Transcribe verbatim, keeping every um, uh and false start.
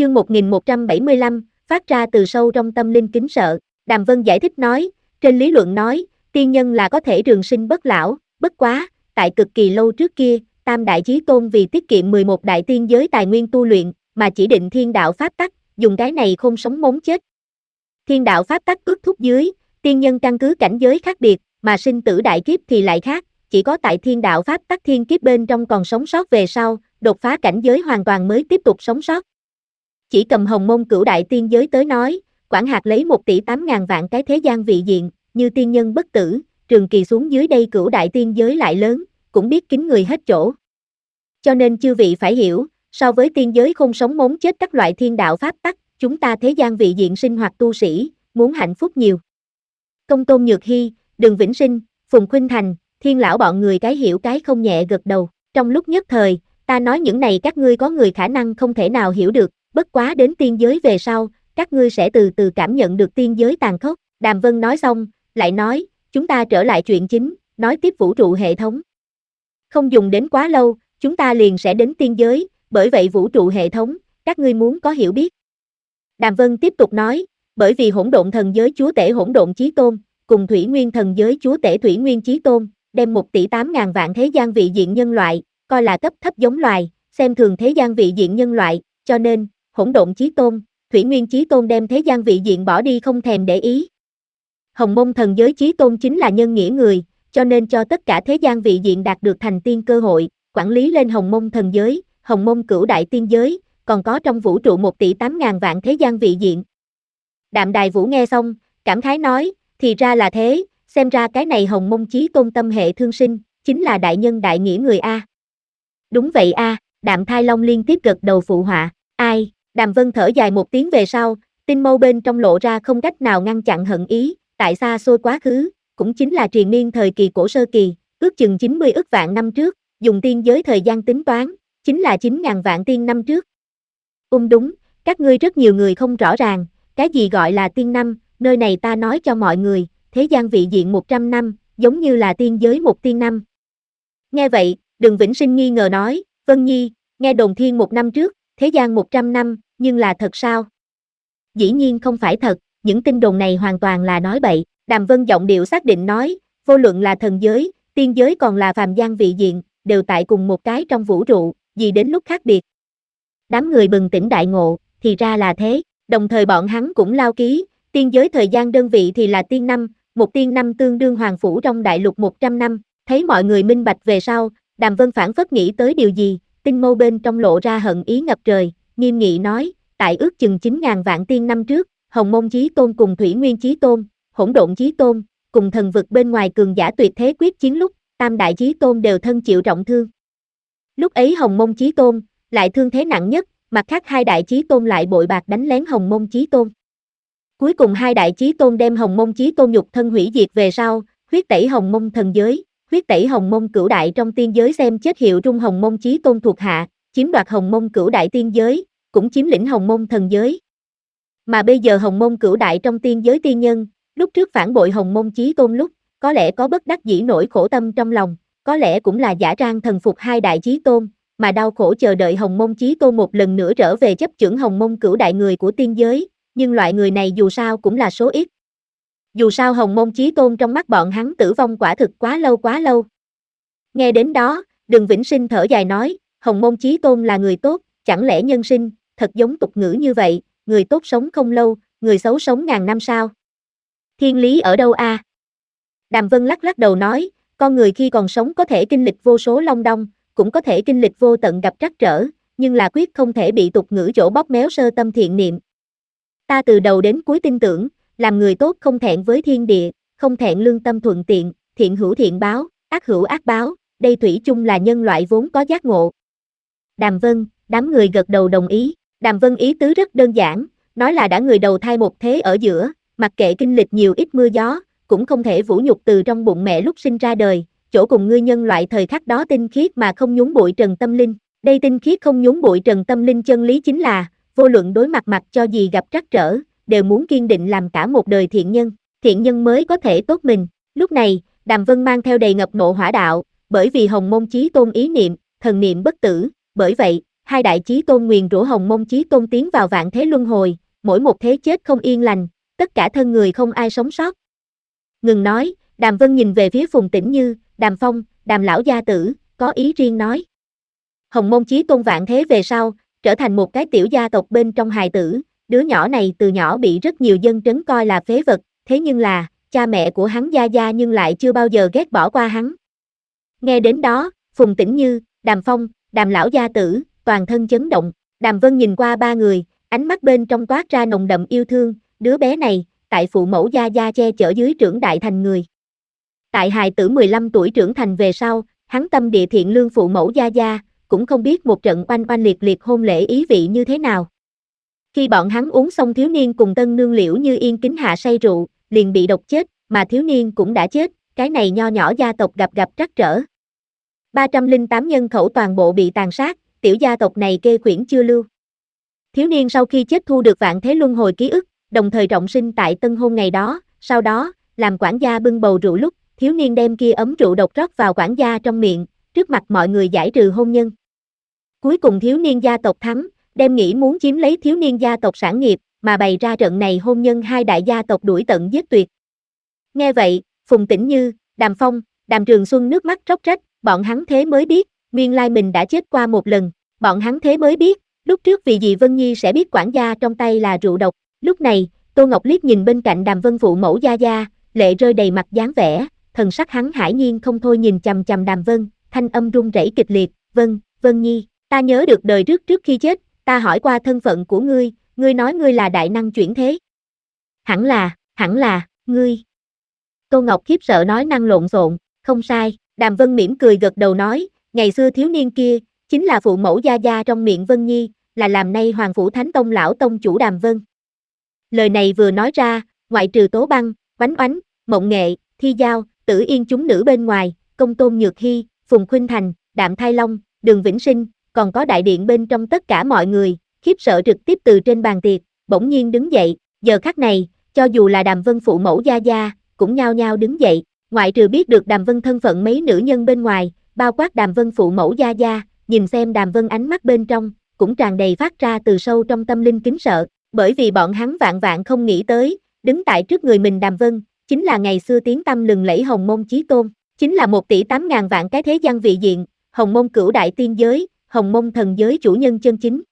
Chương một nghìn một trăm bảy mươi lăm, phát ra từ sâu trong tâm linh kính sợ. Đàm Vân giải thích nói, trên lý luận nói, tiên nhân là có thể trường sinh bất lão, bất quá, tại cực kỳ lâu trước kia, Tam Đại Chí Tôn vì tiết kiệm mười một đại tiên giới tài nguyên tu luyện, mà chỉ định thiên đạo pháp tắc, dùng cái này không sống mống chết. Thiên đạo pháp tắc ước thúc dưới, tiên nhân căn cứ cảnh giới khác biệt, mà sinh tử đại kiếp thì lại khác, chỉ có tại thiên đạo pháp tắc thiên kiếp bên trong còn sống sót về sau, đột phá cảnh giới hoàn toàn mới tiếp tục sống sót. Chỉ cầm Hồng Mông Cửu Đại Tiên Giới tới nói, quản hạt lấy một tỷ tám ngàn vạn cái thế gian vị diện, như tiên nhân bất tử, trường kỳ xuống dưới đây Cửu Đại Tiên Giới lại lớn, cũng biết kín người hết chỗ. Cho nên chư vị phải hiểu, so với tiên giới không sống mống chết các loại thiên đạo pháp tắc, chúng ta thế gian vị diện sinh hoạt tu sĩ, muốn hạnh phúc nhiều. Công Tôn Nhược Hy, Đường Vĩnh Sinh, Phùng Khuynh Thành, Thiên Lão bọn người cái hiểu cái không nhẹ gật đầu, trong lúc nhất thời, ta nói những này các ngươi có người khả năng không thể nào hiểu được, bất quá đến tiên giới về sau, các ngươi sẽ từ từ cảm nhận được tiên giới tàn khốc. Đàm Vân nói xong, lại nói, chúng ta trở lại chuyện chính, nói tiếp vũ trụ hệ thống. Không dùng đến quá lâu, chúng ta liền sẽ đến tiên giới, bởi vậy vũ trụ hệ thống, các ngươi muốn có hiểu biết. Đàm Vân tiếp tục nói, bởi vì hỗn độn thần giới chúa tể hỗn độn chí tôn, cùng thủy nguyên thần giới chúa tể thủy nguyên chí tôn, đem một tỷ tám ngàn vạn thế gian vị diện nhân loại, coi là cấp thấp giống loài, xem thường thế gian vị diện nhân loại, cho nên, hỗn độn chí tôn, thủy nguyên chí tôn đem thế gian vị diện bỏ đi không thèm để ý. Hồng Mông thần giới chí tôn chính là nhân nghĩa người, cho nên cho tất cả thế gian vị diện đạt được thành tiên cơ hội, quản lý lên Hồng Mông thần giới, Hồng Mông Cửu Đại Tiên Giới, còn có trong vũ trụ một tỷ tám ngàn vạn thế gian vị diện. Đạm Đài Vũ nghe xong, cảm khái nói, thì ra là thế, xem ra cái này Hồng Mông chí tôn tâm hệ thương sinh, chính là đại nhân đại nghĩa người A. Đúng vậy A, Đạm Thai Long liên tiếp gật đầu phụ họa, ai, Đàm Vân thở dài một tiếng về sau, tinh mâu bên trong lộ ra không cách nào ngăn chặn hận ý, tại xa xôi quá khứ, cũng chính là triền miên thời kỳ cổ sơ kỳ, ước chừng chín mươi ức vạn năm trước, dùng tiên giới thời gian tính toán, chính là chín ngàn vạn tiên năm trước. Um đúng, các ngươi rất nhiều người không rõ ràng, cái gì gọi là tiên năm, nơi này ta nói cho mọi người, thế gian vị diện một trăm năm, giống như là tiên giới một tiên năm. Nghe vậy, Đường Vĩnh Sinh nghi ngờ nói, Vân Nhi, nghe đồn thiên một năm trước, thế gian một trăm năm, nhưng là thật sao? Dĩ nhiên không phải thật, những tin đồn này hoàn toàn là nói bậy. Đàm Vân giọng điệu xác định nói, vô luận là thần giới, tiên giới còn là phàm gian vị diện, đều tại cùng một cái trong vũ trụ, gì đến lúc khác biệt. Đám người bừng tỉnh đại ngộ, thì ra là thế, đồng thời bọn hắn cũng lao ký, tiên giới thời gian đơn vị thì là tiên năm, một tiên năm tương đương hoàng phủ trong đại lục một trăm năm, thấy mọi người minh bạch về sau, Đàm Vân phảng phất nghĩ tới điều gì, tinh mâu bên trong lộ ra hận ý ngập trời, nghiêm nghị nói, tại ước chừng chín ngàn vạn tiên năm trước, Hồng Mông Chí Tôn cùng Thủy Nguyên Chí Tôn, Hỗn Độn Chí Tôn, cùng thần vực bên ngoài cường giả tuyệt thế quyết chiến lúc, Tam Đại Chí Tôn đều thân chịu trọng thương. Lúc ấy Hồng Mông Chí Tôn lại thương thế nặng nhất, mặt khác hai Đại Chí Tôn lại bội bạc đánh lén Hồng Mông Chí Tôn. Cuối cùng hai Đại Chí Tôn đem Hồng Mông Chí Tôn nhục thân hủy diệt về sau, huyết tẩy Hồng Mông thần giới, huyết tẩy Hồng Mông Cửu Đại trong tiên giới xem chết hiệu trung Hồng Mông Chí Tôn thuộc hạ, chiếm đoạt Hồng Mông Cửu Đại tiên giới, cũng chiếm lĩnh Hồng Mông thần giới. Mà bây giờ Hồng Mông Cửu Đại trong tiên giới tiên nhân, lúc trước phản bội Hồng Mông Chí Tôn lúc, có lẽ có bất đắc dĩ nỗi khổ tâm trong lòng, có lẽ cũng là giả trang thần phục hai Đại Chí Tôn, mà đau khổ chờ đợi Hồng Mông Chí Tôn một lần nữa trở về chấp chưởng Hồng Mông Cửu Đại người của tiên giới, nhưng loại người này dù sao cũng là số ít. Dù sao Hồng Mông Chí Tôn trong mắt bọn hắn tử vong quả thực quá lâu quá lâu. Nghe đến đó, Đường Vĩnh Sinh thở dài nói, Hồng Mông Chí Tôn là người tốt, chẳng lẽ nhân sinh, thật giống tục ngữ như vậy, người tốt sống không lâu, người xấu sống ngàn năm sao? Thiên lý ở đâu a? À? Đàm Vân lắc lắc đầu nói, con người khi còn sống có thể kinh lịch vô số long đong, cũng có thể kinh lịch vô tận gặp trắc trở, nhưng là quyết không thể bị tục ngữ chỗ bóp méo sơ tâm thiện niệm. Ta từ đầu đến cuối tin tưởng, làm người tốt không thẹn với thiên địa, không thẹn lương tâm thuận tiện, thiện hữu thiện báo, ác hữu ác báo, đây thủy chung là nhân loại vốn có giác ngộ. Đàm Vân, đám người gật đầu đồng ý, Đàm Vân ý tứ rất đơn giản, nói là đã người đầu thai một thế ở giữa, mặc kệ kinh lịch nhiều ít mưa gió, cũng không thể vũ nhục từ trong bụng mẹ lúc sinh ra đời, chỗ cùng ngươi nhân loại thời khắc đó tinh khiết mà không nhúng bụi trần tâm linh, đây tinh khiết không nhúng bụi trần tâm linh chân lý chính là, vô luận đối mặt mặt cho gì gặp trắc trở, đều muốn kiên định làm cả một đời thiện nhân, thiện nhân mới có thể tốt mình. Lúc này, Đàm Vân mang theo đầy ngập nộ hỏa đạo, bởi vì Hồng Mông Chí Tôn ý niệm, thần niệm bất tử, bởi vậy, hai đại chí tôn nguyền rủa Hồng Mông Chí Tôn tiến vào vạn thế luân hồi, mỗi một thế chết không yên lành, tất cả thân người không ai sống sót. Ngừng nói, Đàm Vân nhìn về phía Phùng Tĩnh Như, Đàm Phong, Đàm lão gia tử, có ý riêng nói. Hồng Mông Chí Tôn vạn thế về sau, trở thành một cái tiểu gia tộc bên trong hài tử, đứa nhỏ này từ nhỏ bị rất nhiều dân trấn coi là phế vật, thế nhưng là, cha mẹ của hắn Gia Gia nhưng lại chưa bao giờ ghét bỏ qua hắn. Nghe đến đó, Phùng Tĩnh Như, Đàm Phong, Đàm lão gia tử, toàn thân chấn động, Đàm Vân nhìn qua ba người, ánh mắt bên trong toát ra nồng đậm yêu thương, đứa bé này, tại phụ mẫu Gia Gia che chở dưới trưởng đại thành người. Tại hài tử mười lăm tuổi trưởng thành về sau, hắn tâm địa thiện lương phụ mẫu Gia Gia, cũng không biết một trận oanh oanh liệt liệt hôn lễ ý vị như thế nào. Khi bọn hắn uống xong thiếu niên cùng tân nương Liễu Như Yên kính hạ say rượu, liền bị độc chết, mà thiếu niên cũng đã chết, cái này nho nhỏ gia tộc gặp gặp trắc trở. ba trăm lẻ tám nhân khẩu toàn bộ bị tàn sát, tiểu gia tộc này kê khuyển chưa lưu. Thiếu niên sau khi chết thu được vạn thế luân hồi ký ức, đồng thời trọng sinh tại tân hôn ngày đó, sau đó, làm quản gia bưng bầu rượu lúc, thiếu niên đem kia ấm rượu độc rót vào quản gia trong miệng, trước mặt mọi người giải trừ hôn nhân. Cuối cùng thiếu niên gia tộc thắng, đem nghĩ muốn chiếm lấy thiếu niên gia tộc sản nghiệp, mà bày ra trận này hôn nhân hai đại gia tộc đuổi tận giết tuyệt. Nghe vậy, Phùng Tĩnh Như, Đàm Phong, Đàm Trường Xuân nước mắt róc rách, bọn hắn thế mới biết, nguyên lai mình đã chết qua một lần, bọn hắn thế mới biết, lúc trước vì gì Vân Nhi sẽ biết quản gia trong tay là rượu độc. Lúc này, Tô Ngọc liếc nhìn bên cạnh Đàm Vân phụ mẫu Gia Gia, lệ rơi đầy mặt dáng vẻ, thần sắc hắn hải nhiên không thôi nhìn chằm chằm Đàm Vân, thanh âm run rẩy kịch liệt, "Vân, Vân Nhi, ta nhớ được đời trước trước khi chết, ta hỏi qua thân phận của ngươi, ngươi nói ngươi là đại năng chuyển thế." "Hẳn là, hẳn là, ngươi." Tô Ngọc khiếp sợ nói năng lộn xộn, "Không sai." Đàm Vân mỉm cười gật đầu nói, "Ngày xưa thiếu niên kia, chính là phụ mẫu Gia Gia trong miệng Vân Nhi, là làm nay Hoàng Phủ Thánh Tông lão tông chủ Đàm Vân." Lời này vừa nói ra, ngoại trừ Tố Băng, Oánh Oánh, Mộng Nghệ, Thi Giao, Tử Yên chúng nữ bên ngoài, Công Tôn Nhược Hy, Phùng Khuynh Thành, Đạm Thai Long, Đường Vĩnh Sinh, còn có đại điện bên trong tất cả mọi người, khiếp sợ trực tiếp từ trên bàn tiệc, bỗng nhiên đứng dậy, giờ khắc này, cho dù là Đàm Vân phụ mẫu Gia Gia, cũng nhao nhao đứng dậy, ngoại trừ biết được Đàm Vân thân phận mấy nữ nhân bên ngoài, bao quát Đàm Vân phụ mẫu Gia Gia, nhìn xem Đàm Vân ánh mắt bên trong, cũng tràn đầy phát ra từ sâu trong tâm linh kính sợ, bởi vì bọn hắn vạn vạn không nghĩ tới, đứng tại trước người mình Đàm Vân, chính là ngày xưa tiếng tăm lừng lẫy Hồng Mông Chí Tôn, chính là một tỷ tám ngàn vạn cái thế gian vị diện, Hồng Mông cửu đại tiên giới, Hồng Mông thần giới chủ nhân chân chính.